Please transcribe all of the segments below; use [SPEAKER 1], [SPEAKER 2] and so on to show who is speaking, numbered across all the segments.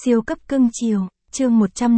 [SPEAKER 1] Siêu cấp cưng chiều, chương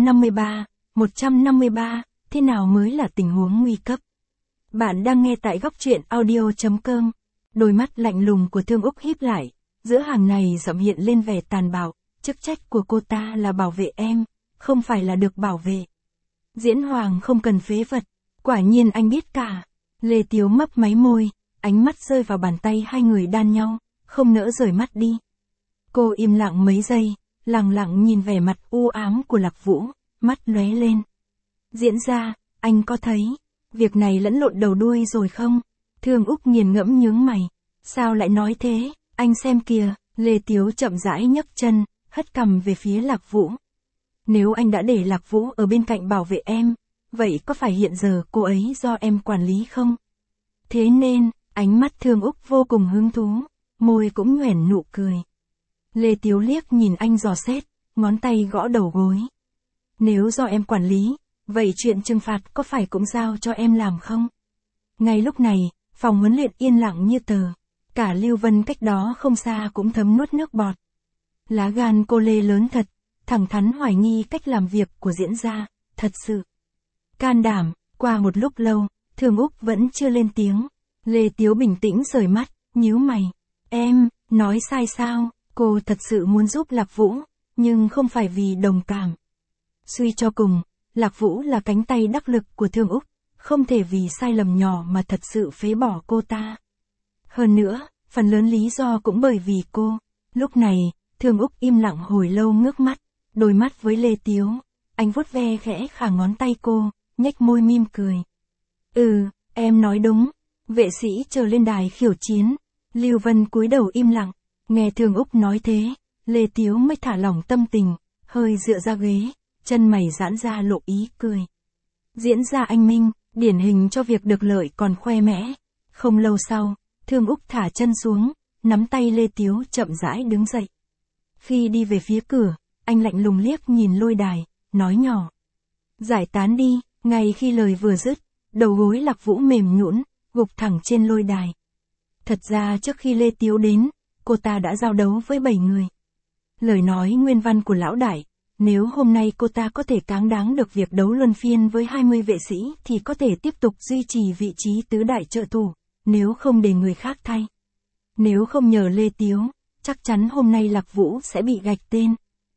[SPEAKER 1] 153, thế nào mới là tình huống nguy cấp? Bạn đang nghe tại góc truyện audio.com. Đôi mắt lạnh lùng của Thương Úc híp lại, giữa hàng này dậm hiện lên vẻ tàn bạo, chức trách của cô ta là bảo vệ em, không phải là được bảo vệ. Diễn Hoàng không cần phế vật, quả nhiên anh biết cả. Lê Tiếu mấp máy môi, ánh mắt rơi vào bàn tay hai người đan nhau, không nỡ rời mắt đi. Cô im lặng mấy giây, lặng lặng nhìn vẻ mặt u ám của Lạc Vũ, mắt lóe lên. Diễn ra, anh có thấy, việc này lẫn lộn đầu đuôi rồi không? Thương Úc nghiền ngẫm nhướng mày. Sao lại nói thế, anh xem kìa, Lê Tiếu chậm rãi nhấc chân, hất cằm về phía Lạc Vũ. Nếu anh đã để Lạc Vũ ở bên cạnh bảo vệ em, vậy có phải hiện giờ cô ấy do em quản lý không? Thế nên, ánh mắt Thương Úc vô cùng hứng thú, môi cũng nhoẻn nụ cười. Lê Tiếu liếc nhìn anh dò xét, ngón tay gõ đầu gối. Nếu do em quản lý, vậy chuyện trừng phạt có phải cũng giao cho em làm không? Ngay lúc này, phòng huấn luyện yên lặng như tờ. Cả Lưu Vân cách đó không xa cũng thấm nuốt nước bọt. Lá gan cô Lê lớn thật, thẳng thắn hoài nghi cách làm việc của diễn gia, thật sự. Can đảm, qua một lúc lâu, Thương Úc vẫn chưa lên tiếng. Lê Tiếu bình tĩnh rời mắt, nhíu mày. Em, nói sai sao? Cô thật sự muốn giúp Lạc Vũ, nhưng không phải vì đồng cảm. Suy cho cùng, Lạc Vũ là cánh tay đắc lực của Thương Úc, không thể vì sai lầm nhỏ mà thật sự phế bỏ cô ta. Hơn nữa, phần lớn lý do cũng bởi vì cô. Lúc này, Thương Úc im lặng hồi lâu ngước mắt, đôi mắt với Lê Tiếu. Anh vuốt ve khẽ khả ngón tay cô, nhếch môi mỉm cười. Em nói đúng. Vệ sĩ chờ lên đài khiêu chiến. Lưu Vân cúi đầu im lặng. Nghe Thương Úc nói thế, Lê Tiếu mới thả lỏng tâm tình, hơi dựa ra ghế, chân mày giãn ra lộ ý cười. Diễn ra anh minh, điển hình cho việc được lợi còn khoe mẽ. Không lâu sau, Thương Úc thả chân xuống, nắm tay Lê Tiếu chậm rãi đứng dậy. Khi đi về phía cửa, anh lạnh lùng liếc nhìn lôi đài, nói nhỏ. Giải tán đi. Ngay khi lời vừa dứt, đầu gối Lạc Vũ mềm nhũn, gục thẳng trên lôi đài. Thật ra trước khi Lê Tiếu đến, cô ta đã giao đấu với 7 người. Lời nói nguyên văn của lão đại, nếu hôm nay cô ta có thể cáng đáng được việc đấu luân phiên với 20 vệ sĩ thì có thể tiếp tục duy trì vị trí tứ đại trợ thủ, nếu không để người khác thay. Nếu không nhờ Lê Tiếu, chắc chắn hôm nay Lạc Vũ sẽ bị gạch tên.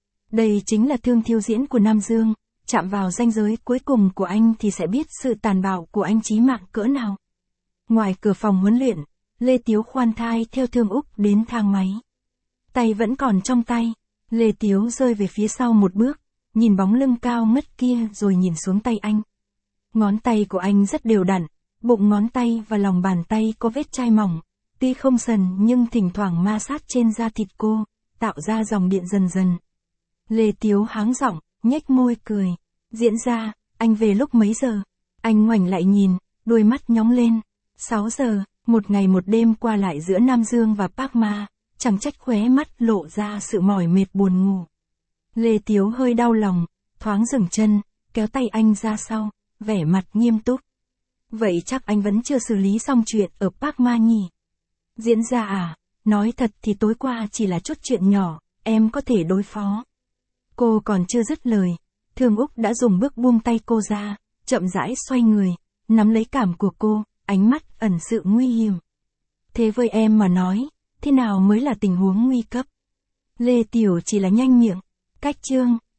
[SPEAKER 1] Đây chính là thương thiêu diễn của Nam Dương, chạm vào ranh giới cuối cùng của anh thì sẽ biết sự tàn bạo của anh chí mạng cỡ nào. Ngoài cửa phòng huấn luyện, Lê Tiếu khoan thai theo Thương Úc đến thang máy. Tay vẫn còn trong tay, Lê Tiếu rơi về phía sau một bước, nhìn bóng lưng cao ngất kia rồi nhìn xuống tay anh. Ngón tay của anh rất đều đặn, bụng ngón tay và lòng bàn tay có vết chai mỏng, tuy không sần nhưng thỉnh thoảng ma sát trên da thịt cô, tạo ra dòng điện dần dần. Lê Tiếu háng giọng, nhếch môi cười. Diễn ra, anh về lúc mấy giờ? Anh ngoảnh lại nhìn, đôi mắt nhóng lên. 6 giờ, một ngày một đêm qua lại giữa Nam Dương và Park Ma, chẳng trách khóe mắt lộ ra sự mỏi mệt buồn ngủ. Lê Tiếu hơi đau lòng, thoáng dừng chân, kéo tay anh ra sau, vẻ mặt nghiêm túc. Vậy chắc anh vẫn chưa xử lý xong chuyện ở Park Ma nhỉ? Diễn ra à, nói thật thì tối qua chỉ là chút chuyện nhỏ, em có thể đối phó. Cô còn chưa dứt lời, Thương Úc đã dùng bước buông tay cô ra, chậm rãi xoay người, nắm lấy cảm của cô, ánh mắt ẩn sự nguy hiểm. Thế với em mà nói, thế nào mới là tình huống nguy cấp? Lê Tiểu chỉ là nhanh miệng, cách chương.